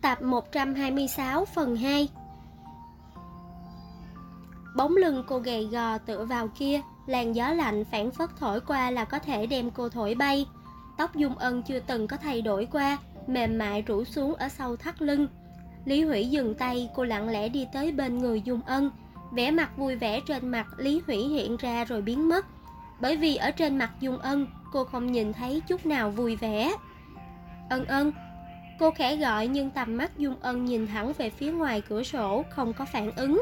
Tập 126 phần 2. Bóng lưng cô gầy gò tựa vào kia, làn gió lạnh phảng phất thổi qua là có thể đem cô thổi bay. Tóc Dung Ân chưa từng có thay đổi qua, mềm mại rủ xuống ở sau thắt lưng. Lý Hủy dừng tay, cô lặng lẽ đi tới bên người Dung Ân. Vẻ mặt vui vẻ trên mặt Lý Hủy hiện ra rồi biến mất, bởi vì ở trên mặt Dung Ân cô không nhìn thấy chút nào vui vẻ. Ân Ân, cô khẽ gọi nhưng tầm mắt Dung Ân nhìn thẳng về phía ngoài cửa sổ, không có phản ứng.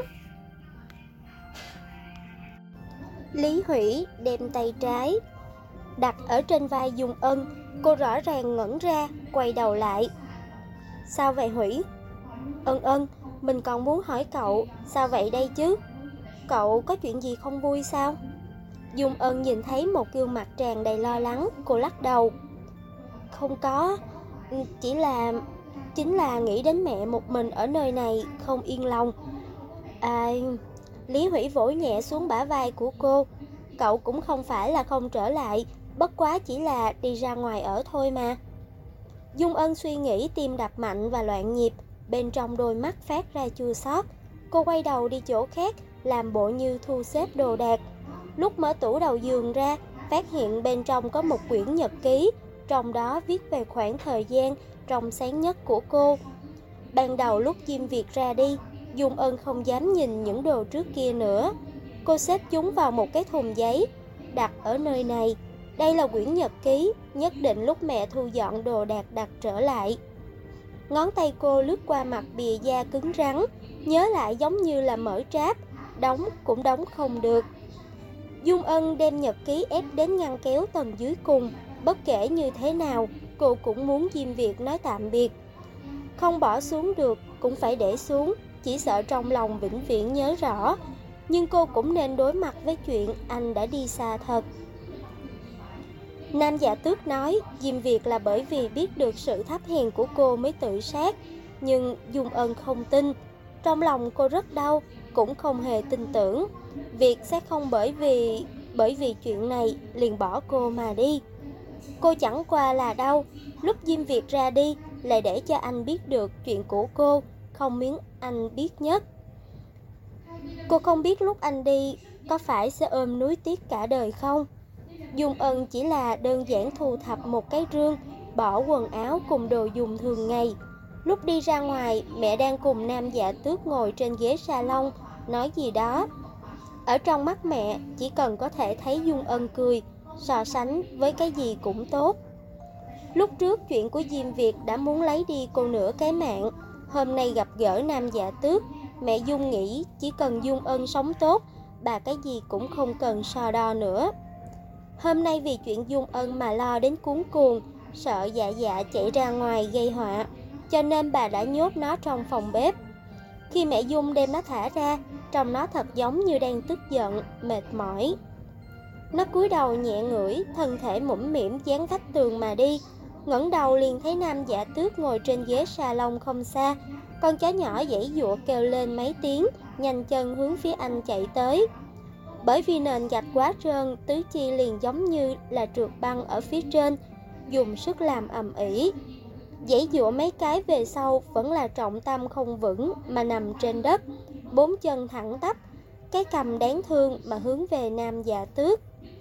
Lý Hủy đem tay trái đặt ở trên vai Dung Ân, cô rõ ràng ngẩn ra, quay đầu lại. Sao vậy Hủy? Ân Ân, mình còn muốn hỏi cậu, sao vậy đây chứ? Cậu có chuyện gì không vui sao? Dung Ân nhìn thấy một gương mặt tràn đầy lo lắng, cô lắc đầu. Không có, chính là nghĩ đến mẹ một mình ở nơi này, không yên lòng. Lý Hủy vỗ nhẹ xuống bả vai của cô. Cậu cũng không phải là không trở lại, bất quá chỉ là đi ra ngoài ở thôi mà. Dung Ân suy nghĩ, tim đập mạnh và loạn nhịp, bên trong đôi mắt phát ra chua xót. Cô quay đầu đi chỗ khác, làm bộ như thu xếp đồ đạc. Lúc mở tủ đầu giường ra, phát hiện bên trong có một quyển nhật ký, trong đó viết về khoảng thời gian trong sáng nhất của cô. Ban đầu lúc Diêm Việt ra đi, Dung Ân không dám nhìn những đồ trước kia nữa. Cô xếp chúng vào một cái thùng giấy, đặt ở nơi này. Đây là quyển nhật ký, nhất định lúc mẹ thu dọn đồ đạc đặt trở lại. Ngón tay cô lướt qua mặt bìa da cứng rắn, nhớ lại giống như là mở tráp, đóng cũng đóng không được. Dung Ân đem nhật ký ép đến ngăn kéo tầng dưới cùng. Bất kể như thế nào, cô cũng muốn Diêm Việt nói tạm biệt. Không bỏ xuống được, cũng phải để xuống, chỉ sợ trong lòng vĩnh viễn nhớ rõ. Nhưng cô cũng nên đối mặt với chuyện anh đã đi xa thật. Nam Dạ Tước nói Diêm Việt là bởi vì biết được sự thấp hèn của cô mới tự sát. Nhưng Dung Ân không tin. Trong lòng cô rất đau, cũng không hề tin tưởng Việt sẽ không bởi vì chuyện này liền bỏ cô mà đi. Cô chẳng qua là đau lúc Diêm Việt ra đi, lại để cho anh biết được chuyện của cô, không muốn anh biết nhất. Cô không biết lúc anh đi có phải sẽ ôm nuối tiếc cả đời không. Dung Ân chỉ là đơn giản thu thập một cái rương, bỏ quần áo cùng đồ dùng thường ngày. Lúc đi ra ngoài, mẹ đang cùng Nam Dạ Tước ngồi trên ghế salon, nói gì đó. Ở trong mắt mẹ, chỉ cần có thể thấy Dung Ân cười, so sánh với cái gì cũng tốt. Lúc trước chuyện của Diêm Việt đã muốn lấy đi cô nửa cái mạng. Hôm nay gặp gỡ Nam Dạ Tước, mẹ Dung nghĩ chỉ cần Dung Ân sống tốt, bà cái gì cũng không cần so đo nữa. Hôm nay vì chuyện Dung Ân mà lo đến cuống cuồng, sợ Dạ Dạ chạy ra ngoài gây họa, cho nên bà đã nhốt nó trong phòng bếp. Khi mẹ Dung đem nó thả ra, trông nó thật giống như đang tức giận, mệt mỏi. Nó cúi đầu nhẹ ngửi, thân thể mũm mĩm dán vách tường mà đi. Ngẩng đầu liền thấy Nam Dạ Tước ngồi trên ghế salon không xa. Con chó nhỏ giãy giụa kêu lên mấy tiếng, nhanh chân hướng phía anh chạy tới. Bởi vì nền gạch quá trơn, tứ chi liền giống như là trượt băng ở phía trên, dùng sức làm ầm ĩ. Giãy giụa mấy cái về sau vẫn là trọng tâm không vững mà nằm trên đất, bốn chân thẳng tắp, cái cằm đáng thương mà hướng về Nam Dạ Tước.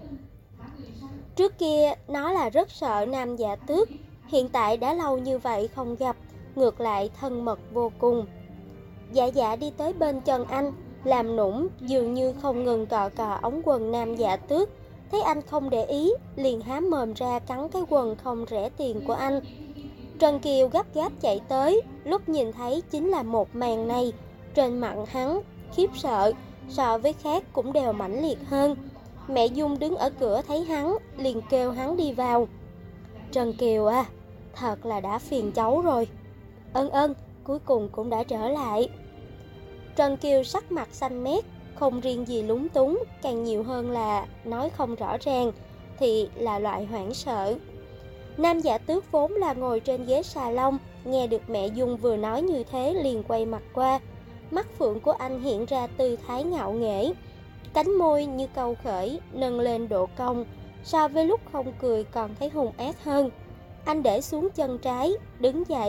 Trước kia nó là rất sợ Nam Dạ Tước, hiện tại đã lâu như vậy không gặp, ngược lại thân mật vô cùng. Dạ Dạ đi tới bên chân anh, làm nũng, dường như không ngừng cọ cọ ống quần Nam Dạ Tước. Thấy anh không để ý, liền há mồm ra cắn cái quần không rẻ tiền của anh. Trần Kiều gấp gáp chạy tới, lúc nhìn thấy chính là một màn này, trên mặt hắn khiếp sợ, so với khác cũng đều mãnh liệt hơn. Mẹ Dung đứng ở cửa thấy hắn, liền kêu hắn đi vào. Trần Kiều à, thật là đã phiền cháu rồi. Ân Ân, cuối cùng cũng đã trở lại. Trần Kiều sắc mặt xanh mét, không riêng gì lúng túng, càng nhiều hơn là nói không rõ ràng, thì là loại hoảng sợ. Nam Dạ Tước vốn là ngồi trên ghế salon, nghe được mẹ Dung vừa nói như thế liền quay mặt qua. Mắt phượng của anh hiện ra tư thái ngạo nghễ, cánh môi như câu khởi, nâng lên độ cong, so với lúc không cười còn thấy hung ác hơn. Anh để xuống chân trái, đứng dậy,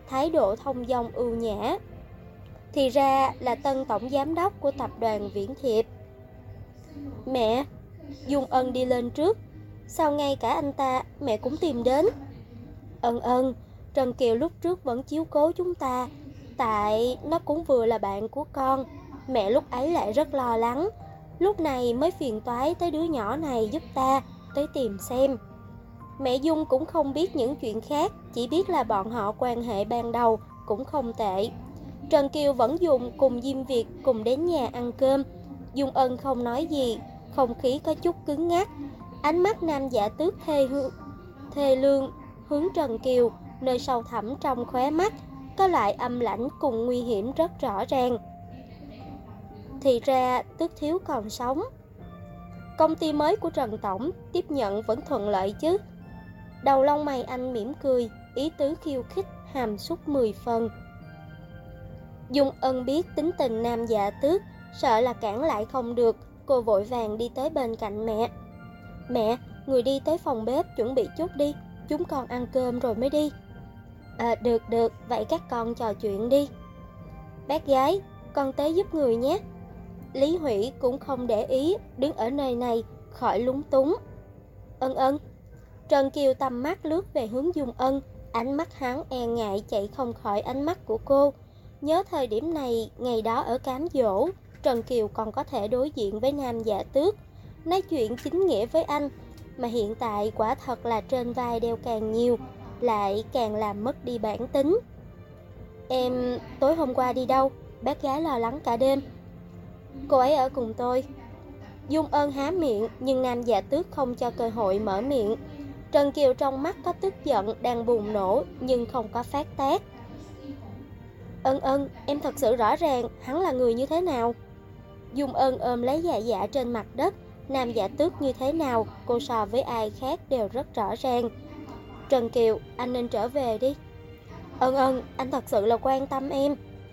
thái độ thông dong ưu nhã. Thì ra là tân tổng giám đốc của tập đoàn Viễn Thiệp. Mẹ, Dung Ân đi lên trước. Sao ngay cả anh ta mẹ cũng tìm đến? Ân, Trần Kiều lúc trước vẫn chiếu cố chúng ta, tại nó cũng vừa là bạn của con. Mẹ lúc ấy lại rất lo lắng, lúc này mới phiền toái tới đứa nhỏ này giúp ta tới tìm xem. Mẹ Dung cũng không biết những chuyện khác, chỉ biết là bọn họ quan hệ ban đầu cũng không tệ. Trần Kiều vẫn dùng cùng Diêm Việt cùng đến nhà ăn cơm. Dung Ân không nói gì, không khí có chút cứng ngắc. Ánh mắt Nam Dạ Tước thê lương hướng Trần Kiều, nơi sâu thẳm trong khóe mắt có loại âm lãnh cùng nguy hiểm rất rõ ràng. Thì ra Tước thiếu còn sống. Công ty mới của Trần Tổng tiếp nhận vẫn thuận lợi chứ? Đầu lông mày anh mỉm cười, ý tứ khiêu khích hàm xúc 10 phần. Dung Ân biết tính tình Nam Dạ Tước, sợ là cản lại không được, cô vội vàng đi tới bên cạnh mẹ. Mẹ, người đi tới phòng bếp chuẩn bị chút đi, chúng con ăn cơm rồi mới đi. Được, vậy các con trò chuyện đi. Bác gái, con tới giúp người nhé. Lý Hủy cũng không để ý, đứng ở nơi này, khỏi lúng túng. Ân. Trần Kiều tầm mắt lướt về hướng Dung Ân, ánh mắt hắn e ngại chạy không khỏi ánh mắt của cô. Nhớ thời điểm này, ngày đó ở cám dỗ, Trần Kiều còn có thể đối diện với Nam Dạ Tước, nói chuyện chính nghĩa với anh, mà hiện tại quả thật là trên vai đeo càng nhiều, lại càng làm mất đi bản tính. Em tối hôm qua đi đâu? Bác gái lo lắng cả đêm. Cô ấy ở cùng tôi. Dung Ân há miệng, nhưng Nam Dạ Tước không cho cơ hội mở miệng. Trần Kiều trong mắt có tức giận đang bùng nổ, nhưng không có phát tác. Ân, em thật sự rõ ràng hắn là người như thế nào. Dung Ân ôm lấy dạ trên mặt đất. Nam Dạ Tước như thế nào, cô so với ai khác đều rất rõ ràng. Trần Kiều, anh nên trở về đi. Ân, anh thật sự là quan tâm em.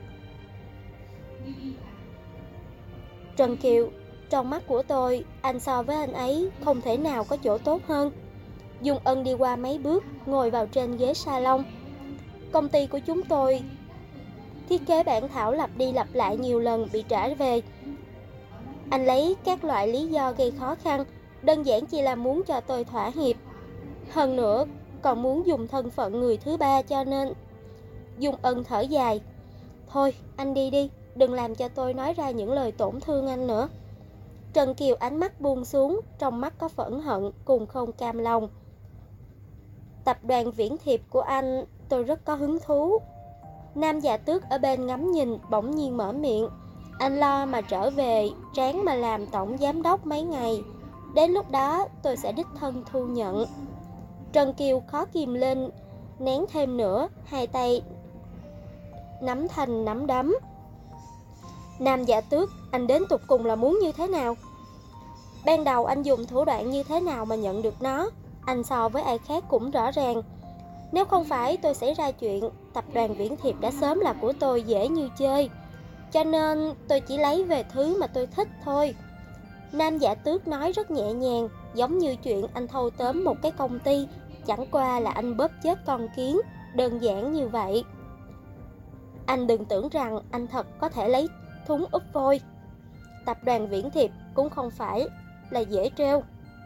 Trần Kiều, trong mắt của tôi, anh so với anh ấy không thể nào có chỗ tốt hơn. Dung Ân đi qua mấy bước, ngồi vào trên ghế salon. Công ty của chúng tôi thiết kế bản thảo lặp đi lặp lại nhiều lần bị trả về. Anh lấy các loại lý do gây khó khăn, đơn giản chỉ là muốn cho tôi thỏa hiệp. Hơn nữa, còn muốn dùng thân phận người thứ ba cho nên... Dung Ân thở dài. Thôi, anh đi, đừng làm cho tôi nói ra những lời tổn thương anh nữa. Trần Kiều ánh mắt buông xuống, trong mắt có phẫn hận cùng không cam lòng. Tập đoàn Viễn Thiệp của anh, tôi rất có hứng thú. Nam Dạ Tước ở bên ngắm nhìn, bỗng nhiên mở miệng. Anh lo mà trở về, ráng mà làm tổng giám đốc mấy ngày. Đến lúc đó tôi sẽ đích thân thu nhận. Trần Kiều khó kìm lên, nén thêm nữa, hai tay nắm thành nắm đấm. Nam Dạ Tước, anh đến tục cùng là muốn như thế nào? Ban đầu anh dùng thủ đoạn như thế nào mà nhận được nó? Anh so với ai khác cũng rõ ràng. Nếu không phải tôi xảy ra chuyện, tập đoàn Viễn Thiệp đã sớm là của tôi dễ như chơi. Cho nên tôi chỉ lấy về thứ mà tôi thích thôi. Nam Dạ Tước nói rất nhẹ nhàng, giống như chuyện anh thâu tóm một cái công ty, chẳng qua là anh bóp chết con kiến, đơn giản như vậy. Anh đừng tưởng rằng anh thật có thể lấy thúng úp vôi. Tập đoàn Viễn Thiệp cũng không phải là dễ trêu.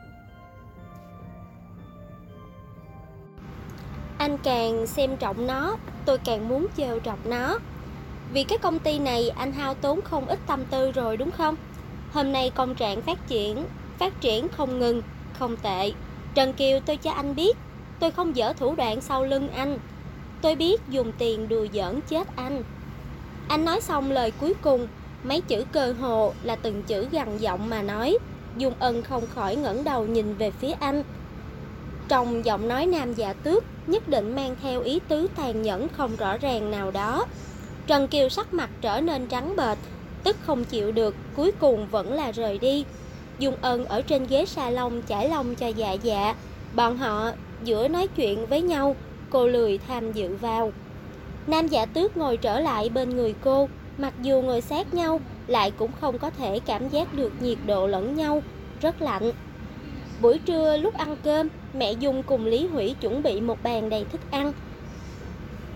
Anh càng xem trọng nó, tôi càng muốn trêu chọc nó. Vì cái công ty này anh hao tốn không ít tâm tư rồi đúng không? Hôm nay công trạng phát triển không ngừng, không tệ. Trần Kiều, tôi cho anh biết, tôi không dở thủ đoạn sau lưng anh. Tôi biết dùng tiền đùa giỡn chết anh. Anh nói xong lời cuối cùng, mấy chữ cơ hồ là từng chữ gằn giọng mà nói. Dung Ân không khỏi ngẩng đầu nhìn về phía anh. Trong giọng nói Nam Dạ Tước nhất định mang theo ý tứ tàn nhẫn không rõ ràng nào đó. Trần Kiều sắc mặt trở nên trắng bệch, tức không chịu được, cuối cùng vẫn là rời đi. Dung Ân ở trên ghế salon chải lông cho dạ. Bọn họ giữa nói chuyện với nhau, cô lười tham dự vào. Nam Dạ Tước ngồi trở lại bên người cô, mặc dù ngồi sát nhau, lại cũng không có thể cảm giác được nhiệt độ lẫn nhau, rất lạnh. Buổi trưa lúc ăn cơm, mẹ Dung cùng Lý Hủy chuẩn bị một bàn đầy thức ăn.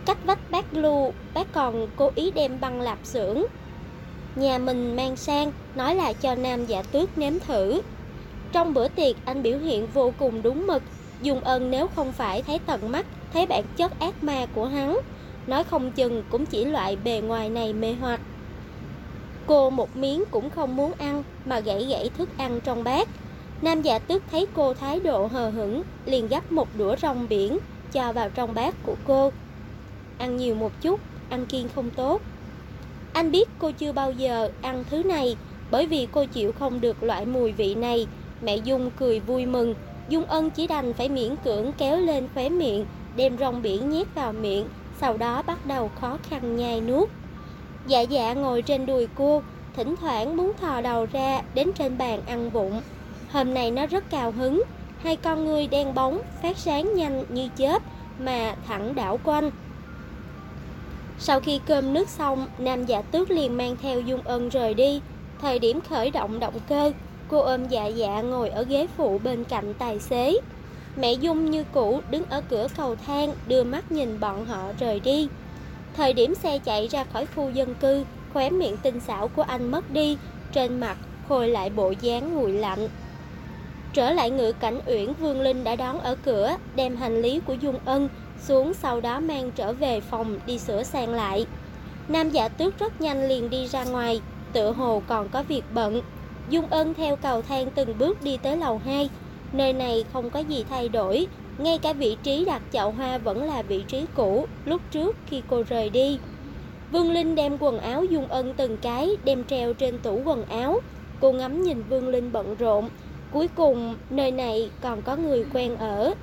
Cách vách bác Lưu, bác còn cố ý đem băng lạp xưởng nhà mình mang sang, nói là cho Nam Dạ Tước nếm thử. Trong bữa tiệc anh biểu hiện vô cùng đúng mực. Dung Ân nếu không phải thấy tận mắt, thấy bản chất ác ma của hắn, nói không chừng cũng chỉ loại bề ngoài này mê hoặc. Cô một miếng cũng không muốn ăn mà gãy gãy thức ăn trong bát. Nam Dạ Tước thấy cô thái độ hờ hững, liền gắp một đũa rong biển cho vào trong bát của cô. Ăn nhiều một chút, ăn kiêng không tốt. Anh biết cô chưa bao giờ ăn thứ này, bởi vì cô chịu không được loại mùi vị này. Mẹ Dung cười vui mừng. Dung Ân chỉ đành phải miễn cưỡng kéo lên khóe miệng, đem rong biển nhét vào miệng, sau đó bắt đầu khó khăn nhai nuốt. Dạ dạ ngồi trên đùi cô, thỉnh thoảng muốn thò đầu ra đến trên bàn ăn vụng. Hôm nay nó rất cao hứng, hai con ngươi đen bóng phát sáng nhanh như chớp mà thẳng đảo quanh. Sau khi cơm nước xong, Nam Dạ Tước liền mang theo Dung Ân rời đi. Thời điểm khởi động động cơ, cô ôm Dạ Dạ ngồi ở ghế phụ bên cạnh tài xế. Mẹ Dung như cũ đứng ở cửa cầu thang, đưa mắt nhìn bọn họ rời đi. Thời điểm xe chạy ra khỏi khu dân cư, khóe miệng tinh xảo của anh mất đi, trên mặt khôi lại bộ dáng nguội lạnh. Trở lại Ngự Cảnh Uyển, Vương Linh đã đón ở cửa, đem hành lý của Dung Ân xuống, sau đó mang trở về phòng đi sửa sang lại. Nam Dạ Tước rất nhanh liền đi ra ngoài, tựa hồ còn có việc bận. Dung Ân theo cầu thang từng bước đi tới lầu 2. Nơi này không có gì thay đổi, ngay cả vị trí đặt chậu hoa vẫn là vị trí cũ lúc trước khi cô rời đi. Vương Linh đem quần áo Dung Ân từng cái đem treo trên tủ quần áo. Cô ngắm nhìn Vương Linh bận rộn. Cuối cùng nơi này còn có người quen ở,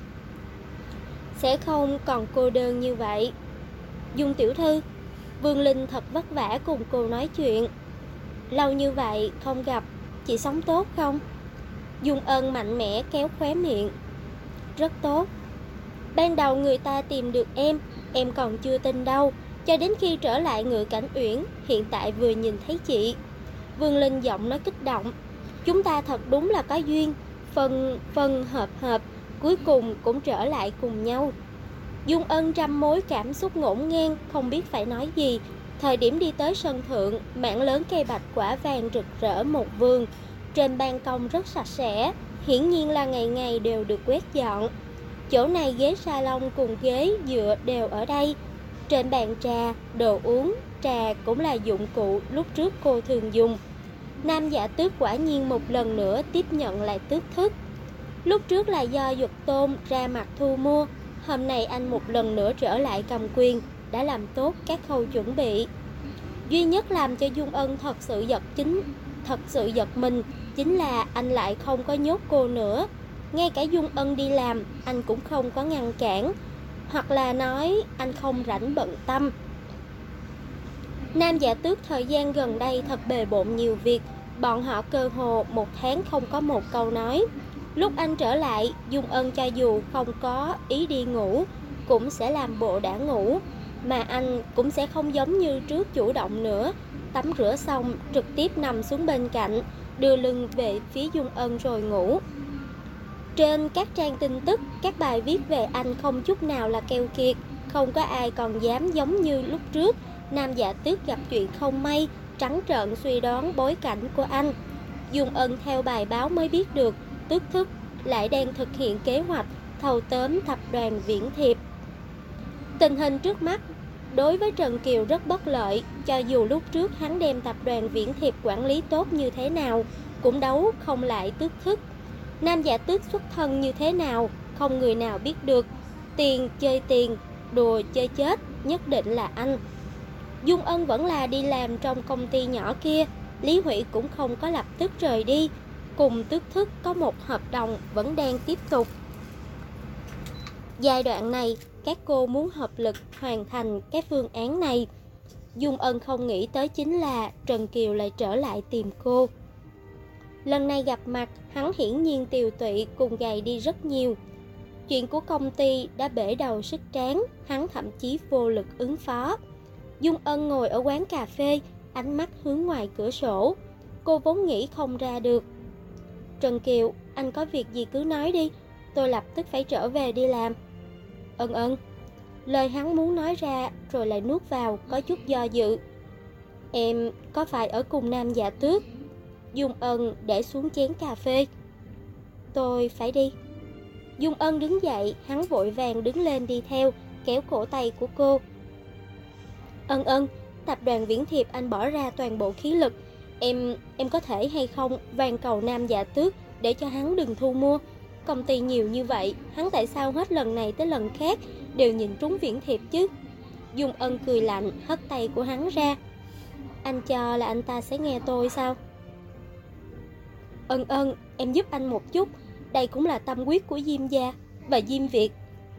sẽ không còn cô đơn như vậy. Dung tiểu thư, Vương Linh thật vất vả cùng cô nói chuyện. Lâu như vậy không gặp, chị sống tốt không? Dung Ân mạnh mẽ kéo khóe miệng. Rất tốt. Ban đầu người ta tìm được em còn chưa tin đâu, cho đến khi trở lại Ngự Cảnh Uyển, hiện tại vừa nhìn thấy chị. Vương Linh giọng nói kích động. Chúng ta thật đúng là có duyên, phân hợp, cuối cùng cũng trở lại cùng nhau. Dung Ân trăm mối cảm xúc ngổn ngang, không biết phải nói gì. Thời điểm đi tới sân thượng, mảng lớn cây bạch quả vàng rực rỡ một vườn. Trên ban công rất sạch sẽ, hiển nhiên là ngày ngày đều được quét dọn. Chỗ này ghế salon cùng ghế dựa đều ở đây. Trên bàn trà, đồ uống, trà cũng là dụng cụ lúc trước cô thường dùng. Nam Dạ Tước quả nhiên một lần nữa tiếp nhận lại tước thức. Lúc trước là do Duật Tôn ra mặt thu mua, hôm nay anh một lần nữa trở lại cầm quyền, đã làm tốt các khâu chuẩn bị. Duy nhất làm cho Dung Ân thật sự giật mình chính là anh lại không có nhốt cô nữa. Ngay cả Dung Ân đi làm anh cũng không có ngăn cản, hoặc là nói anh không rảnh bận tâm. Nam Dạ Tước thời gian gần đây thật bề bộn nhiều việc, bọn họ cơ hồ một tháng không có một câu nói. Lúc anh trở lại, Dung Ân cho dù không có ý đi ngủ, cũng sẽ làm bộ đã ngủ, mà anh cũng sẽ không giống như trước chủ động nữa. Tắm rửa xong, trực tiếp nằm xuống bên cạnh, đưa lưng về phía Dung Ân rồi ngủ. Trên các trang tin tức, các bài viết về anh không chút nào là keo kiệt, không có ai còn dám giống như lúc trước. Nam Dạ Tước gặp chuyện không may, trắng trợn suy đoán bối cảnh của anh. Dung Ân theo bài báo mới biết được Tước Thức lại đang thực hiện kế hoạch thâu tóm tập đoàn Viễn Thiệp. Tình hình trước mắt đối với Trần Kiều rất bất lợi, cho dù lúc trước hắn đem tập đoàn Viễn Thiệp quản lý tốt như thế nào, cũng đấu không lại Tước Thức. Nam Dạ Tước xuất thân như thế nào, không người nào biết được. Tiền chơi tiền, đùa chơi chết, nhất định là anh. Dung Ân vẫn là đi làm trong công ty nhỏ kia, Lý Huệ cũng không có lập tức rời đi, cùng Tước Thức có một hợp đồng vẫn đang tiếp tục. Giai đoạn này, các cô muốn hợp lực hoàn thành cái phương án này. Dung Ân không nghĩ tới chính là Trần Kiều lại trở lại tìm cô. Lần này gặp mặt, hắn hiển nhiên tiều tụy cùng gầy đi rất nhiều. Chuyện của công ty đã bể đầu sức trán, hắn thậm chí vô lực ứng phó. Dung Ân ngồi ở quán cà phê, ánh mắt hướng ngoài cửa sổ. Cô vốn nghĩ không ra được. Trần Kiều, anh có việc gì cứ nói đi, tôi lập tức phải trở về đi làm. Ân. Lời hắn muốn nói ra rồi lại nuốt vào, có chút do dự. Em có phải ở cùng Nam Dạ Tước? Dung Ân để xuống chén cà phê. Tôi phải đi. Dung Ân đứng dậy, hắn vội vàng đứng lên đi theo, kéo cổ tay của cô. Ân Ân, tập đoàn Viễn Thiệp anh bỏ ra toàn bộ khí lực. Em có thể hay không van cầu Nam Dạ Tước để cho hắn đừng thu mua. Công ty nhiều như vậy, hắn tại sao hết lần này tới lần khác đều nhìn trúng Viễn Thiệp chứ? Dung Ân cười lạnh, hất tay của hắn ra. Anh cho là anh ta sẽ nghe tôi sao? Ân Ân, em giúp anh một chút. Đây cũng là tâm huyết của Diêm gia và Diêm Việt.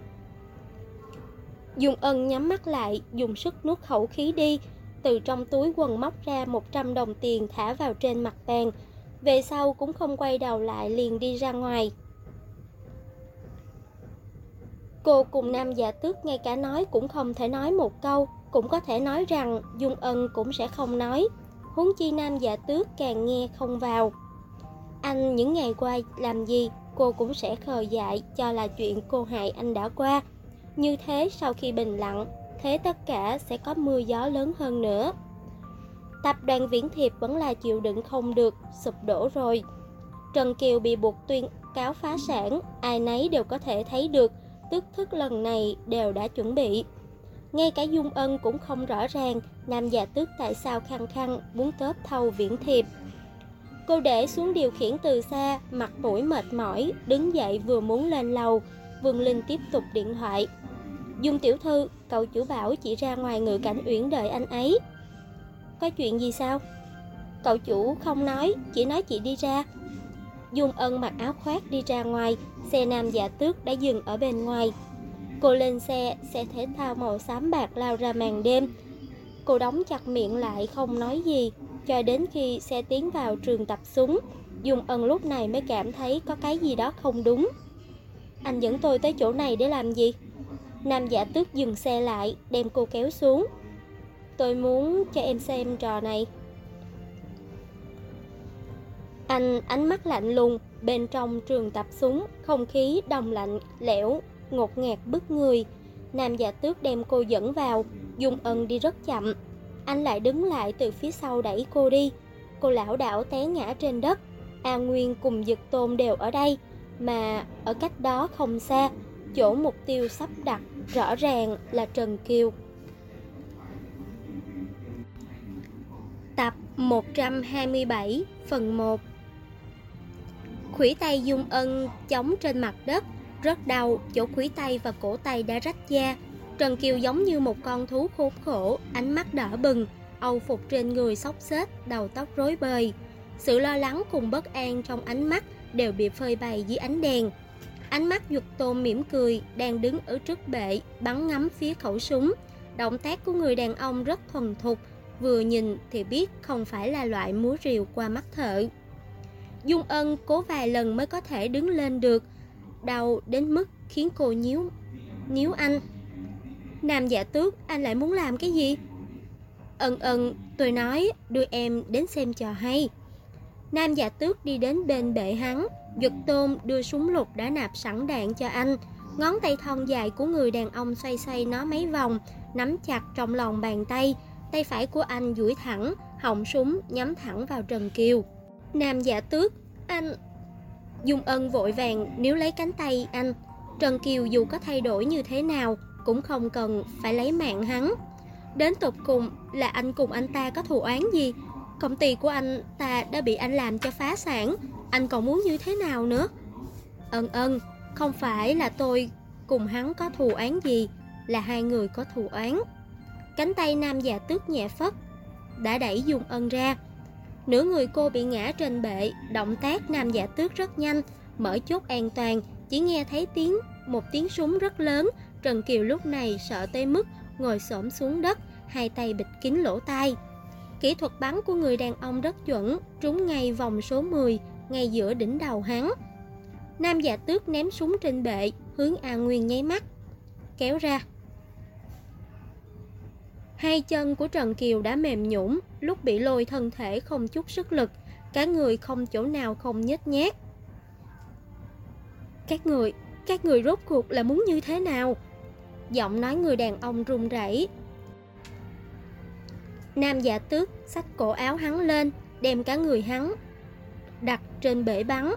Dung Ân nhắm mắt lại, dùng sức nuốt khẩu khí đi. Từ trong túi quần móc ra 100 đồng tiền thả vào trên mặt bàn. Về sau cũng không quay đầu lại, liền đi ra ngoài. Cô cùng Nam Dạ Tước ngay cả nói cũng không thể nói một câu. Cũng có thể nói rằng Dung Ân cũng sẽ không nói. Huống chi Nam Dạ Tước càng nghe không vào. Anh những ngày qua làm gì, cô cũng sẽ khờ dại cho là chuyện cô hại anh đã qua. Như thế sau khi bình lặng, thế tất cả sẽ có mưa gió lớn hơn nữa. Tập đoàn Viễn Thiệp vẫn là chịu đựng không được, sụp đổ rồi. Trần Kiều bị buộc tuyên cáo phá sản, ai nấy đều có thể thấy được, tức thức lần này đều đã chuẩn bị. Ngay cả Dung Ân cũng không rõ ràng Nam Dạ Tước tại sao khăng khăng muốn cướp thâu Viễn Thiệp. Cô để xuống điều khiển từ xa, mặt mũi mệt mỏi, đứng dậy vừa muốn lên lầu. Vương Linh tiếp tục điện thoại. Dung tiểu thư, cậu chủ bảo chỉ ra ngoài Ngự Cảnh Uyển đợi anh ấy. Có chuyện gì sao? Cậu chủ không nói, chỉ nói chị đi ra. Dung Ân mặc áo khoác đi ra ngoài, xe Nam Dạ Tước đã dừng ở bên ngoài. Cô lên xe thể thao màu xám bạc lao ra màn đêm. Cô đóng chặt miệng lại không nói gì, cho đến khi xe tiến vào trường tập súng. Dung Ân lúc này mới cảm thấy có cái gì đó không đúng. Anh dẫn tôi tới chỗ này để làm gì? Nam Dạ Tước dừng xe lại, đem cô kéo xuống. Tôi muốn cho em xem trò này. Anh ánh mắt lạnh lùng, bên trong trường tập súng, không khí đông lạnh, lẽo, ngột ngạt bức người. Nam Dạ Tước đem cô dẫn vào, Dung Ân đi rất chậm. Anh lại đứng lại từ phía sau đẩy cô đi. Cô lảo đảo té ngã trên đất. A Nguyên cùng Dực Tôn đều ở đây, mà ở cách đó không xa, chỗ mục tiêu sắp đặt rõ ràng là Trần Kiều. Tập 127 phần 1. Khuỷu tay Dung Ân chống trên mặt đất, rất đau, chỗ khuỷu tay và cổ tay đã rách da. Trần Kiều giống như một con thú khốn khổ, ánh mắt đỏ bừng, âu phục trên người xốc xếch, đầu tóc rối bời. Sự lo lắng cùng bất an trong ánh mắt đều bị phơi bày dưới ánh đèn. Ánh mắt Dực Tôn mỉm cười, đang đứng ở trước bệ, bắn ngắm phía khẩu súng. Động tác của người đàn ông rất thuần thục, vừa nhìn thì biết không phải là loại múa rìu qua mắt thợ. Dung Ân cố vài lần mới có thể đứng lên được, đau đến mức khiến cô nhíu anh. Nam Dạ Tước, anh lại muốn làm cái gì? Ân, tôi nói đưa em đến xem trò hay. Nam Dạ Tước đi đến bên bệ hắn. Dực Tôn đưa súng lục đã nạp sẵn đạn cho anh. Ngón tay thon dài của người đàn ông xoay xoay nó mấy vòng, nắm chặt trong lòng bàn tay. Tay phải của anh duỗi thẳng, họng súng nhắm thẳng vào Trần Kiều. Nam Dạ Tước, anh... Dung Ân vội vàng níu lấy cánh tay anh. Trần Kiều dù có thay đổi như thế nào cũng không cần phải lấy mạng hắn. Đến tột cùng là anh cùng anh ta có thù oán gì? Công ty của anh ta đã bị anh làm cho phá sản, anh còn muốn như thế nào nữa? Ân, không phải là tôi cùng hắn có thù oán gì, là hai người có thù oán. Cánh tay Nam Dạ Tước nhẹ phất, đã đẩy Dung Ân ra. Nửa người cô bị ngã trên bệ, động tác Nam Dạ Tước rất nhanh, mở chốt an toàn, chỉ nghe thấy một tiếng súng rất lớn. Trần Kiều lúc này sợ tới mức ngồi xổm xuống đất, hai tay bịt kín lỗ tai. Kỹ thuật bắn của người đàn ông rất chuẩn, trúng ngay vòng số 10, ngay giữa đỉnh đầu hắn. Nam Dạ Tước ném súng trên bệ, hướng A Nguyên nháy mắt. Kéo ra. Hai chân của Trần Kiều đã mềm nhũn, lúc bị lôi thân thể không chút sức lực, cả người không chỗ nào không nhếch nhác. Các người rốt cuộc là muốn như thế nào? Giọng nói người đàn ông run rẩy. Nam Dạ Tước xách cổ áo hắn lên, đem cả người hắn đặt trên bể bắn.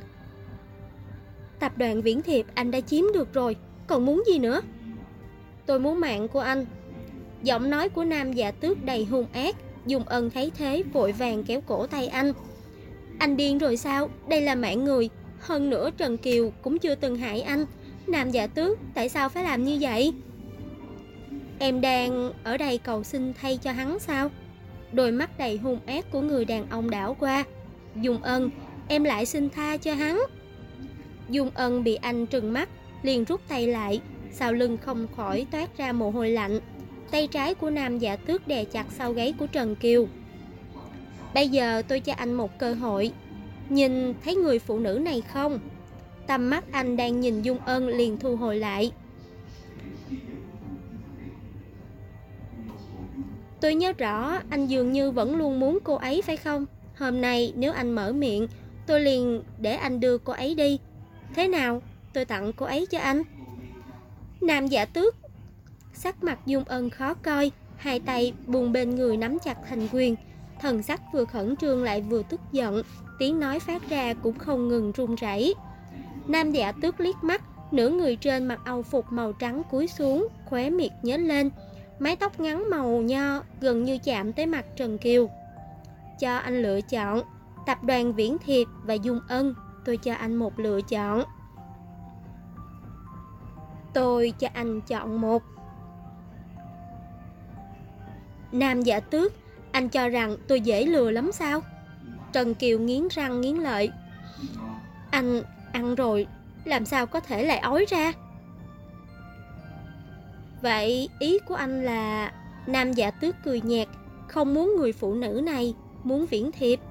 Tập đoàn Viễn Thiệp anh đã chiếm được rồi, còn muốn gì nữa? Tôi muốn mạng của anh. Giọng nói của Nam Dạ Tước đầy hung ác. Dung Ân thấy thế vội vàng kéo cổ tay anh. Anh điên rồi sao? Đây là mạng người. Hơn nữa Trần Kiều cũng chưa từng hại anh. Nam Dạ Tước, tại sao phải làm như vậy? Em đang ở đây cầu xin thay cho hắn sao? Đôi mắt đầy hung ác của người đàn ông đảo qua. Dung Ân, em lại xin tha cho hắn. Dung Ân bị anh trừng mắt, liền rút tay lại. Sau lưng không khỏi toát ra mồ hôi lạnh. Tay trái của Nam Dạ Tước đè chặt sau gáy của Trần Kiều. Bây giờ tôi cho anh một cơ hội. Nhìn thấy người phụ nữ này không? Tầm mắt anh đang nhìn Dung Ân liền thu hồi lại. Tôi nhớ rõ anh dường như vẫn luôn muốn cô ấy phải không? Hôm nay nếu anh mở miệng, tôi liền để anh đưa cô ấy đi. Thế nào? Tôi tặng cô ấy cho anh. Nam Dạ Tước. Sắc mặt Dung Ân khó coi, hai tay buông bên người nắm chặt thành quyền. Thần sắc vừa khẩn trương lại vừa tức giận, tiếng nói phát ra cũng không ngừng run rẩy. Nam Dạ Tước liếc mắt, nửa người trên mặc âu phục màu trắng cúi xuống, khóe miệng nhếch lên, mái tóc ngắn màu nho gần như chạm tới mặt Trần Kiều. Cho anh lựa chọn, tập đoàn Viễn Thiệp và Dung Ân, tôi cho anh một lựa chọn. Tôi cho anh chọn một. Nam Dạ Tước, anh cho rằng tôi dễ lừa lắm sao? Trần Kiều nghiến răng nghiến lợi. Anh ăn rồi, làm sao có thể lại ói ra? Vậy ý của anh là... Nam Dạ Tước cười nhạt, không muốn người phụ nữ này, muốn Viễn Thiệp.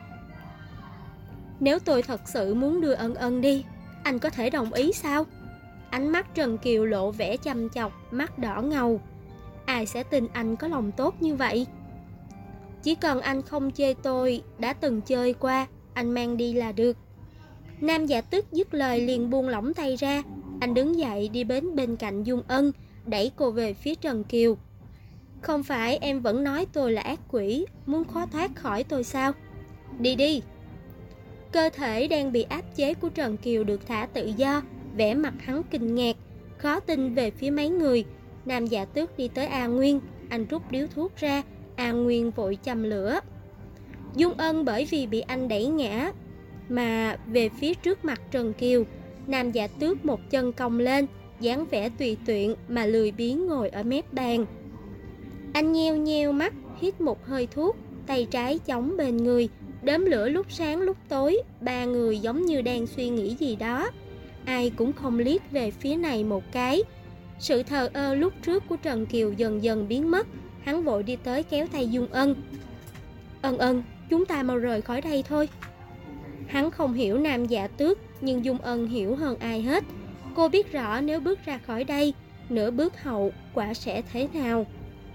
Nếu tôi thật sự muốn đưa Ân Ân đi, anh có thể đồng ý sao? Ánh mắt Trần Kiều lộ vẻ chăm chọc, mắt đỏ ngầu. Ai sẽ tin anh có lòng tốt như vậy? Chỉ cần anh không chê tôi đã từng chơi qua, anh mang đi là được. Nam Dạ Tước dứt lời liền buông lỏng tay ra. Anh đứng dậy đi đến bên cạnh Dung Ân, đẩy cô về phía Trần Kiều. Không phải em vẫn nói tôi là ác quỷ, muốn khó thoát khỏi tôi sao? Đi đi. Cơ thể đang bị áp chế của Trần Kiều được thả tự do, vẻ mặt hắn kinh ngạc, khó tin về phía mấy người. Nam Dạ Tước đi tới A Nguyên, anh rút điếu thuốc ra, A Nguyên vội châm lửa. Dung Ân bởi vì bị anh đẩy ngã mà về phía trước mặt Trần Kiều. Nam Dạ Tước một chân cong lên, dáng vẻ tùy tiện mà lười biếng ngồi ở mép bàn. Anh nheo nheo mắt, hít một hơi thuốc, tay trái chống bên người, đốm lửa lúc sáng lúc tối. Ba người giống như đang suy nghĩ gì đó, ai cũng không liếc về phía này một cái. Sự thờ ơ lúc trước của Trần Kiều dần dần biến mất. Hắn vội đi tới kéo tay Dung Ân. Ân Ân, chúng ta mau rời khỏi đây thôi. Hắn không hiểu Nam Dạ Tước, nhưng Dung Ân hiểu hơn ai hết. Cô biết rõ nếu bước ra khỏi đây, nửa bước hậu quả sẽ thế nào.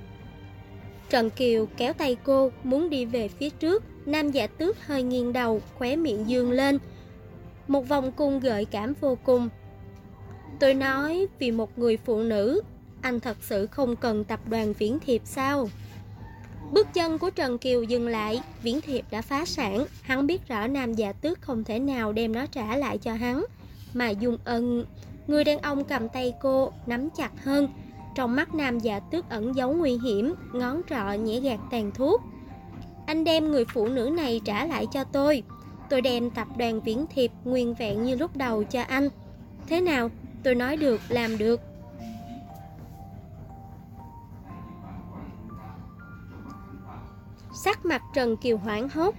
Trần Kiều kéo tay cô muốn đi về phía trước. Nam Dạ Tước hơi nghiêng đầu, khóe miệng dương lên, một vòng cung gợi cảm vô cùng. Tôi nói vì một người phụ nữ, anh thật sự không cần tập đoàn Viễn Thiệp sao? Bước chân của Trần Kiều dừng lại. Viễn Thiệp đã phá sản, hắn biết rõ Nam Dạ Tước không thể nào đem nó trả lại cho hắn. Mà Dung Ân... Người đàn ông cầm tay cô nắm chặt hơn. Trong mắt Nam Dạ Tước ẩn giấu nguy hiểm, ngón trỏ nhẹ gạt tàn thuốc. Anh đem người phụ nữ này trả lại cho tôi đem tập đoàn Viễn Thiệp nguyên vẹn như lúc đầu cho anh. Thế nào? Tôi nói được, làm được. Sắc mặt Trần Kiều hoảng hốt.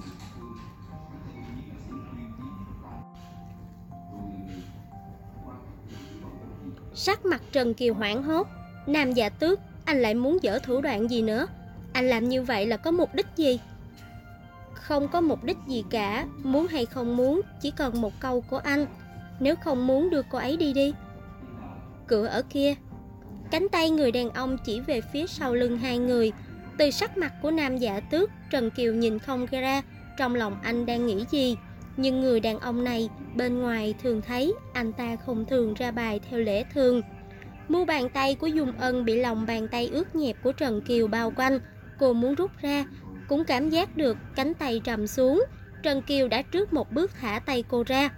Sắc mặt Trần Kiều hoảng hốt. Nam Dạ Tước, anh lại muốn giở thủ đoạn gì nữa? Anh làm như vậy là có mục đích gì? Không có mục đích gì cả. Muốn hay không muốn, chỉ cần một câu của anh. Nếu không muốn đưa cô ấy đi đi. Cửa ở kia. Cánh tay người đàn ông chỉ về phía sau lưng hai người. Từ sắc mặt của Nam Dạ Tước, Trần Kiều nhìn không ra trong lòng anh đang nghĩ gì. Nhưng người đàn ông này bên ngoài thường thấy anh ta không thường ra bài theo lẽ thường. Mu bàn tay của Dung Ân bị lòng bàn tay ướt nhẹp của Trần Kiều bao quanh. Cô muốn rút ra, cũng cảm giác được cánh tay trầm xuống. Trần Kiều đã trước một bước thả tay cô ra.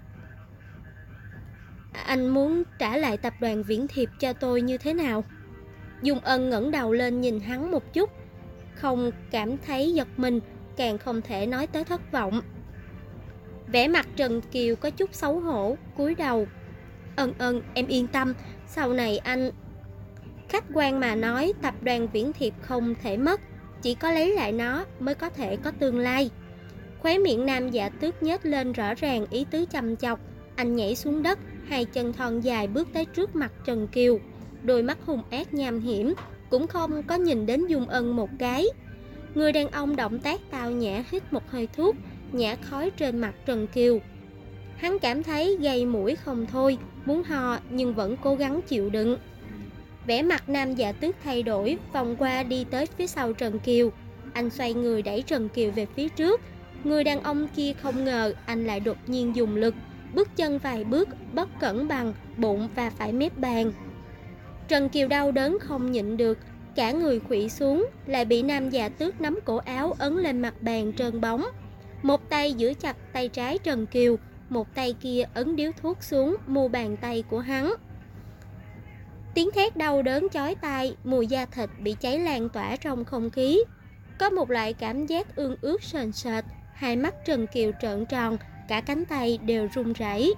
Anh muốn trả lại tập đoàn Viễn Thiệp cho tôi như thế nào? Dung Ân ngẩng đầu lên nhìn hắn một chút, không cảm thấy giật mình, càng không thể nói tới thất vọng. Vẻ mặt Trần Kiều có chút xấu hổ, cúi đầu. Ân, em yên tâm, sau này anh... Khách quan mà nói, tập đoàn Viễn Thiệp không thể mất, chỉ có lấy lại nó mới có thể có tương lai. Khóe miệng Nam Dạ Tước nhếch lên rõ ràng ý tứ chăm chọc. Anh nhảy xuống đất, hai chân thon dài bước tới trước mặt Trần Kiều. Đôi mắt hung ác nham hiểm, cũng không có nhìn đến Dung Ân một cái. Người đàn ông động tác tao nhã hít một hơi thuốc, nhả khói trên mặt Trần Kiều. Hắn cảm thấy gây mũi không thôi, muốn ho nhưng vẫn cố gắng chịu đựng. Vẻ mặt Nam Dạ Tước thay đổi, vòng qua đi tới phía sau Trần Kiều. Anh xoay người đẩy Trần Kiều về phía trước. Người đàn ông kia không ngờ anh lại đột nhiên dùng lực, bước chân vài bước, bất cẩn bằng bụng và phải mép bàn. Trần Kiều đau đớn không nhịn được, cả người khuỵu xuống, lại bị Nam Dạ Tước nắm cổ áo ấn lên mặt bàn trơn bóng. Một tay giữ chặt tay trái Trần Kiều, một tay kia ấn điếu thuốc xuống mu bàn tay của hắn. Tiếng thét đau đớn chói tai, mùi da thịt bị cháy lan tỏa trong không khí. Có một loại cảm giác ương ướt sền sệt, hai mắt Trần Kiều trợn tròn, cả cánh tay đều run rẩy.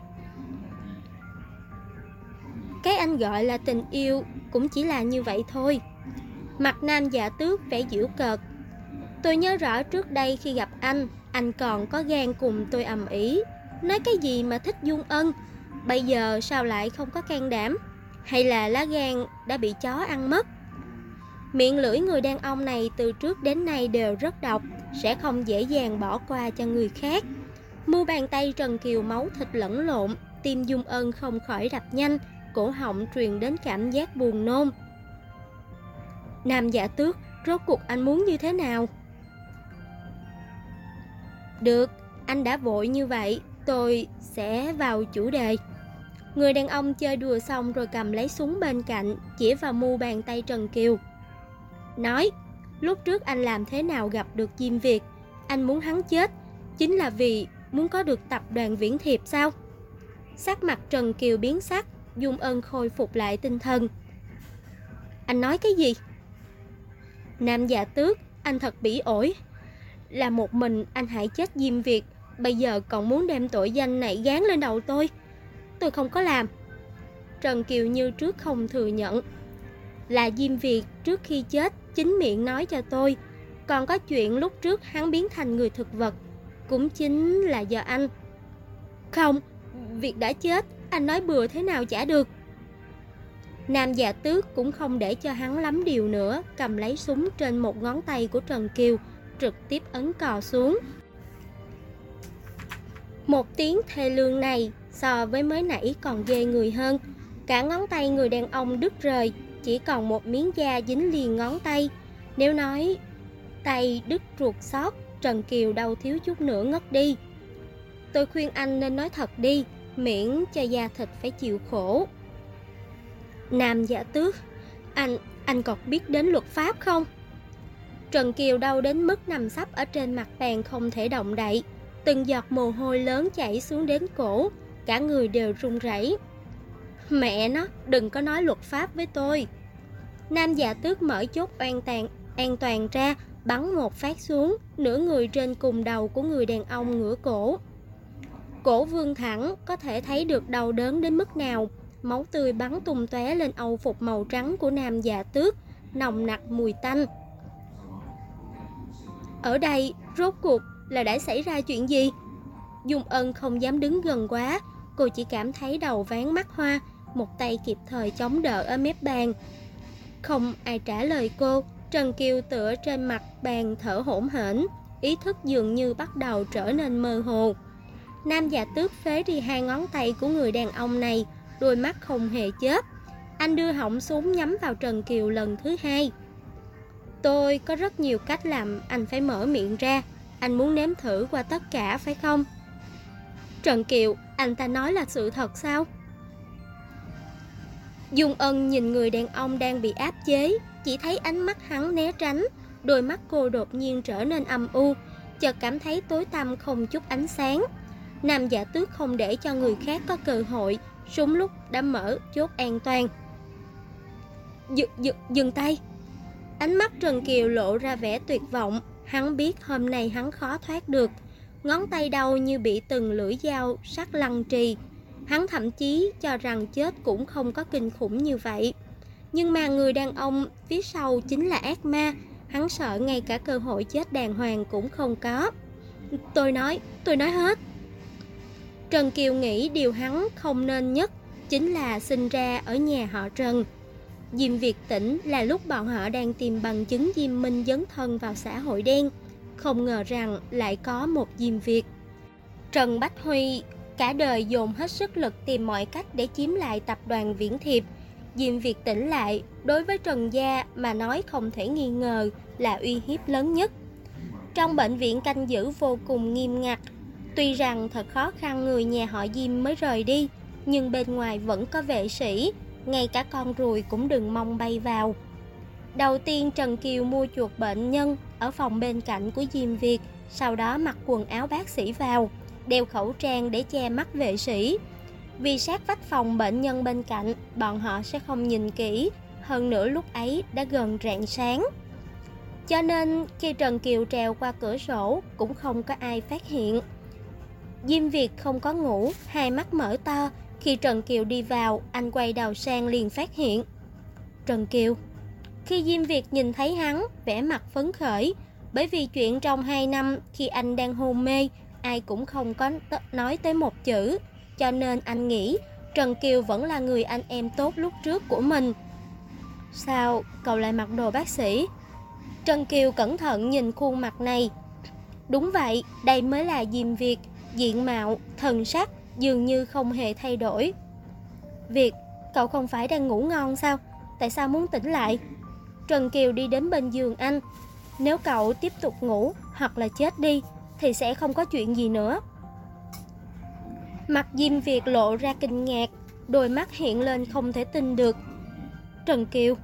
Cái anh gọi là tình yêu cũng chỉ là như vậy thôi. Mặt Nam Dạ Tước vẻ giễu cợt. Tôi nhớ rõ trước đây khi gặp anh còn có gan cùng tôi ầm ĩ, nói cái gì mà thích Dung Ân. Bây giờ sao lại không có can đảm? Hay là lá gan đã bị chó ăn mất? Miệng lưỡi người đàn ông này từ trước đến nay đều rất độc, sẽ không dễ dàng bỏ qua cho người khác. Mu bàn tay Trần Kiều máu thịt lẫn lộn, tim Dung Ân không khỏi đập nhanh, cổ họng truyền đến cảm giác buồn nôn. Nam Dạ Tước, rốt cuộc anh muốn như thế nào? Được, anh đã vội như vậy, tôi sẽ vào chủ đề. Người đàn ông chơi đùa xong rồi cầm lấy súng bên cạnh, chỉ vào mu bàn tay Trần Kiều. Nói, lúc trước anh làm thế nào gặp được Diêm Việt? Anh muốn hắn chết, chính là vì muốn có được tập đoàn Viễn Thiệp sao? Sắc mặt Trần Kiều biến sắc, Dung Ân khôi phục lại tinh thần. Anh nói cái gì? Nam Dạ Tước, anh thật bỉ ổi. Là một mình anh hại chết Diêm Việt, bây giờ còn muốn đem tội danh này gán lên đầu tôi. Tôi không có làm. Trần Kiều như trước không thừa nhận. Là Diêm Việt trước khi chết chính miệng nói cho tôi. Còn có chuyện lúc trước hắn biến thành người thực vật, cũng chính là do anh. Không, Việt đã chết, anh nói bừa thế nào chả được. Nam Dạ Tước cũng không để cho hắn lắm điều nữa, cầm lấy súng trên một ngón tay của Trần Kiều, trực tiếp ấn cò xuống. Một tiếng thê lương này so với mới nãy còn ghê người hơn. Cả ngón tay người đàn ông đứt rời, chỉ còn một miếng da dính liền ngón tay. Nếu nói tay đứt ruột xót, Trần Kiều đâu thiếu chút nữa ngất đi. Tôi khuyên anh nên nói thật đi, miễn cho da thịt phải chịu khổ. Nam Dạ Tước, anh còn biết đến luật pháp không? Trần Kiều đau đến mức nằm sấp ở trên mặt bàn không thể động đậy. Từng giọt mồ hôi lớn chảy xuống đến cổ, cả người đều run rẩy. Mẹ nó, đừng có nói luật pháp với tôi. Nam Dạ Tước mở chốt an toàn ra, bắn một phát xuống, nửa người trên cùng đầu của người đàn ông ngửa cổ. Cổ vươn thẳng, có thể thấy được đau đớn đến mức nào. Máu tươi bắn tung tóe lên âu phục màu trắng của Nam Dạ Tước, nồng nặc mùi tanh. Ở đây, rốt cuộc là đã xảy ra chuyện gì? Dung Ân không dám đứng gần quá, cô chỉ cảm thấy đầu váng mắt hoa, một tay kịp thời chống đỡ ở mép bàn. Không ai trả lời cô, Trần Kiều tựa trên mặt bàn thở hổn hển, ý thức dường như bắt đầu trở nên mơ hồ. Nam Dạ Tước phế đi hai ngón tay của người đàn ông này, đôi mắt không hề chớp. Anh đưa họng súng nhắm vào Trần Kiều lần thứ hai. Tôi có rất nhiều cách làm anh phải mở miệng ra. Anh muốn nếm thử qua tất cả phải không? Trần Kiều, anh ta nói là sự thật sao? Dung Ân nhìn người đàn ông đang bị áp chế, chỉ thấy ánh mắt hắn né tránh, đôi mắt cô đột nhiên trở nên âm u, chợt cảm thấy tối tăm không chút ánh sáng. Nam Dạ Tước không để cho người khác có cơ hội, súng lúc đã mở chốt an toàn. Dừng tay. Ánh mắt Trần Kiều lộ ra vẻ tuyệt vọng, hắn biết hôm nay hắn khó thoát được. Ngón tay đau như bị từng lưỡi dao sắc lăng trì. Hắn thậm chí cho rằng chết cũng không có kinh khủng như vậy. Nhưng mà người đàn ông phía sau chính là ác ma, hắn sợ ngay cả cơ hội chết đàng hoàng cũng không có. Tôi nói hết. Trần Kiều nghĩ điều hắn không nên nhất chính là sinh ra ở nhà họ Trần. Diêm Việt tỉnh là lúc bọn họ đang tìm bằng chứng Diêm Minh dấn thân vào xã hội đen. Không ngờ rằng lại có một Diêm Việt. Trần Bách Huy cả đời dồn hết sức lực tìm mọi cách để chiếm lại tập đoàn Viễn Thiệp. Diêm Việt tỉnh lại, đối với Trần gia mà nói không thể nghi ngờ là uy hiếp lớn nhất. Trong bệnh viện canh giữ vô cùng nghiêm ngặt. Tuy rằng thật khó khăn người nhà họ Diêm mới rời đi, nhưng bên ngoài vẫn có vệ sĩ, ngay cả con ruồi cũng đừng mong bay vào. Đầu tiên Trần Kiều mua chuột bệnh nhân ở phòng bên cạnh của Diêm Việt, sau đó mặc quần áo bác sĩ vào, đeo khẩu trang để che mắt vệ sĩ. Vì sát vách phòng bệnh nhân bên cạnh, bọn họ sẽ không nhìn kỹ, hơn nữa lúc ấy đã gần rạng sáng. Cho nên khi Trần Kiều trèo qua cửa sổ cũng không có ai phát hiện. Diêm Việt không có ngủ, hai mắt mở to. Khi Trần Kiều đi vào, anh quay đầu sang liền phát hiện. Trần Kiều. Khi Diêm Việt nhìn thấy hắn, vẻ mặt phấn khởi. Bởi vì chuyện trong 2 năm khi anh đang hôn mê, ai cũng không có nói tới một chữ. Cho nên anh nghĩ Trần Kiều vẫn là người anh em tốt lúc trước của mình. Sao cậu lại mặc đồ bác sĩ? Trần Kiều cẩn thận nhìn khuôn mặt này. Đúng vậy, đây mới là Diêm Việt. Diện mạo, thần sắc dường như không hề thay đổi. Việt, cậu không phải đang ngủ ngon sao? Tại sao muốn tỉnh lại? Trần Kiều đi đến bên giường anh. Nếu cậu tiếp tục ngủ hoặc là chết đi thì sẽ không có chuyện gì nữa. Mặt Diêm Việt lộ ra kinh ngạc, đôi mắt hiện lên không thể tin được. Trần Kiều,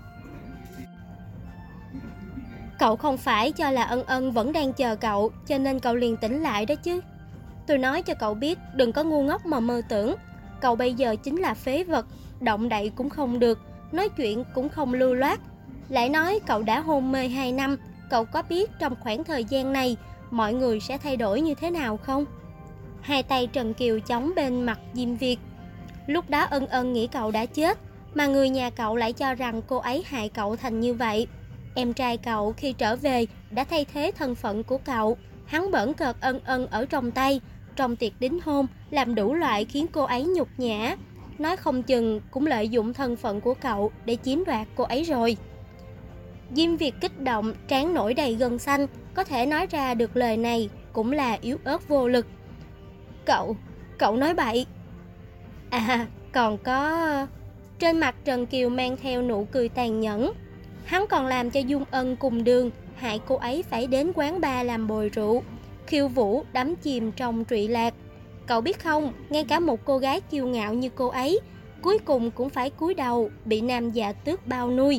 cậu không phải cho là Ân Ân vẫn đang chờ cậu cho nên cậu liền tỉnh lại đó chứ? Tôi nói cho cậu biết, đừng có ngu ngốc mà mơ tưởng. Cậu bây giờ chính là phế vật, động đậy cũng không được, nói chuyện cũng không lưu loát. Lại nói cậu đã hôn mê 2 năm, cậu có biết trong khoảng thời gian này mọi người sẽ thay đổi như thế nào không? Hai tay Trần Kiều chống bên mặt Diêm Việt. Lúc đó Ân Ân nghĩ cậu đã chết, mà người nhà cậu lại cho rằng cô ấy hại cậu thành như vậy. Em trai cậu khi trở về đã thay thế thân phận của cậu. Hắn bỡn cợt Ân Ân ở trong tay, trong tiệc đính hôn, làm đủ loại khiến cô ấy nhục nhã. Nói không chừng cũng lợi dụng thân phận của cậu để chiếm đoạt cô ấy rồi. Diêm Việt kích động, trán nổi đầy gân xanh, có thể nói ra được lời này cũng là yếu ớt vô lực. Cậu nói bậy. À, còn có... Trên mặt Trần Kiều mang theo nụ cười tàn nhẫn. Hắn còn làm cho Dung Ân cùng đường, hại cô ấy phải đến quán bar làm bồi rượu, khiêu vũ đắm chìm trong trụy lạc. Cậu biết không, ngay cả một cô gái kiêu ngạo như cô ấy, cuối cùng cũng phải cúi đầu, bị Nam Dạ Tước bao nuôi.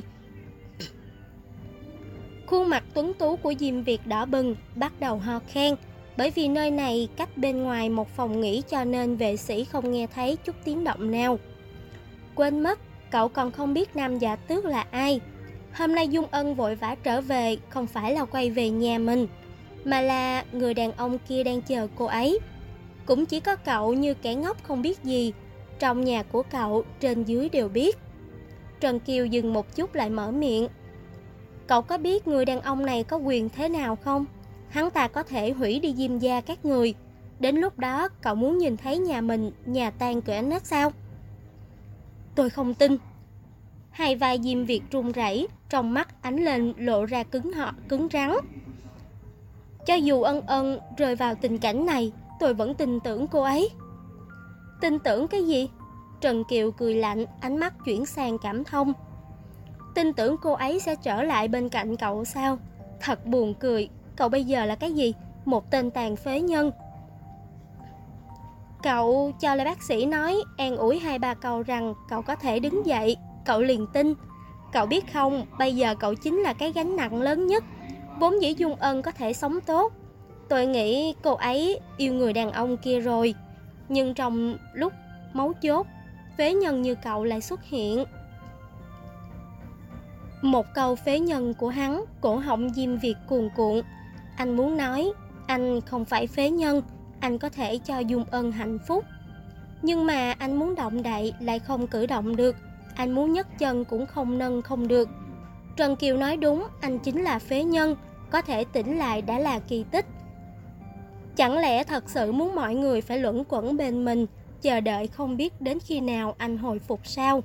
Khuôn mặt tuấn tú của Diêm Việt đỏ bừng, bắt đầu ho khan. Bởi vì nơi này cách bên ngoài một phòng nghỉ cho nên vệ sĩ không nghe thấy chút tiếng động nào. Quên mất, cậu còn không biết Nam Dạ Tước là ai. Hôm nay Dung Ân vội vã trở về không phải là quay về nhà mình, mà là người đàn ông kia đang chờ cô ấy. Cũng chỉ có cậu như kẻ ngốc không biết gì. Trong nhà của cậu, trên dưới đều biết. Trần Kiều dừng một chút lại mở miệng. Cậu có biết người đàn ông này có quyền thế nào không? Hắn ta có thể hủy đi Diêm gia các người. Đến lúc đó cậu muốn nhìn thấy nhà mình nhà tan cửa nát sao? Tôi không tin. Hai vai Diêm Việt run rẩy, trong mắt ánh lên lộ ra cứng rắn. Cho dù Ân Ân rơi vào tình cảnh này, tôi vẫn tin tưởng cô ấy. Tin tưởng cái gì? Trần Kiều cười lạnh, ánh mắt chuyển sang cảm thông. Tin tưởng cô ấy sẽ trở lại bên cạnh cậu sao? Thật buồn cười, cậu bây giờ là cái gì? Một tên tàn phế nhân. Cậu cho lời bác sĩ nói, an ủi 2-3 câu rằng cậu có thể đứng dậy, cậu liền tin. Cậu biết không, bây giờ cậu chính là cái gánh nặng lớn nhất. Vốn dĩ Dung Ân có thể sống tốt. Tôi nghĩ cô ấy yêu người đàn ông kia rồi. Nhưng trong lúc mấu chốt, phế nhân như cậu lại xuất hiện. Một câu phế nhân của hắn, cổ họng Diêm Việt cuồn cuộn. Anh muốn nói, anh không phải phế nhân, anh có thể cho Dung Ân hạnh phúc. Nhưng mà anh muốn động đậy lại không cử động được, anh muốn nhấc chân cũng không nâng không được. Trần Kiều nói đúng, anh chính là phế nhân, có thể tỉnh lại đã là kỳ tích. Chẳng lẽ thật sự muốn mọi người phải luẩn quẩn bên mình, chờ đợi không biết đến khi nào anh hồi phục sao?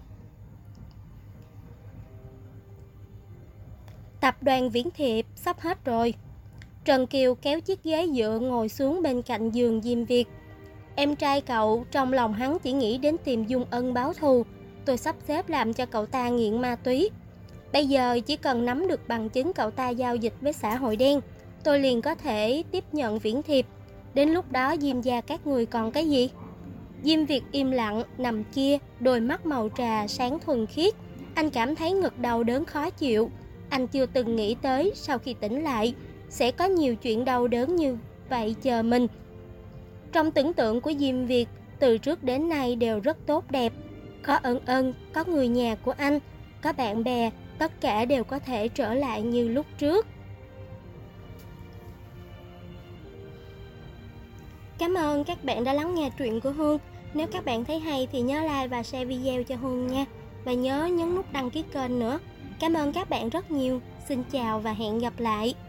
Tập đoàn Viễn Thiệp sắp hết rồi. Trần Kiều kéo chiếc ghế dựa ngồi xuống bên cạnh giường Diêm Việt. Em trai cậu, trong lòng hắn chỉ nghĩ đến tìm Dung Ân báo thù. Tôi sắp xếp làm cho cậu ta nghiện ma túy. Bây giờ chỉ cần nắm được bằng chứng cậu ta giao dịch với xã hội đen, tôi liền có thể tiếp nhận Viễn Thiệp. Đến lúc đó Diêm gia các người còn cái gì? Diêm Việt im lặng, nằm kia, đôi mắt màu trà sáng thuần khiết. Anh cảm thấy ngực đau đớn khó chịu. Anh chưa từng nghĩ tới sau khi tỉnh lại sẽ có nhiều chuyện đau đớn như vậy chờ mình. Trong tưởng tượng của Diêm Việt, từ trước đến nay đều rất tốt đẹp. Có Ân Ân, có người nhà của anh, có bạn bè, tất cả đều có thể trở lại như lúc trước. Cảm ơn các bạn đã lắng nghe truyện của Hương. Nếu các bạn thấy hay thì nhớ like và share video cho Hương nha. Và nhớ nhấn nút đăng ký kênh nữa. Cảm ơn các bạn rất nhiều. Xin chào và hẹn gặp lại.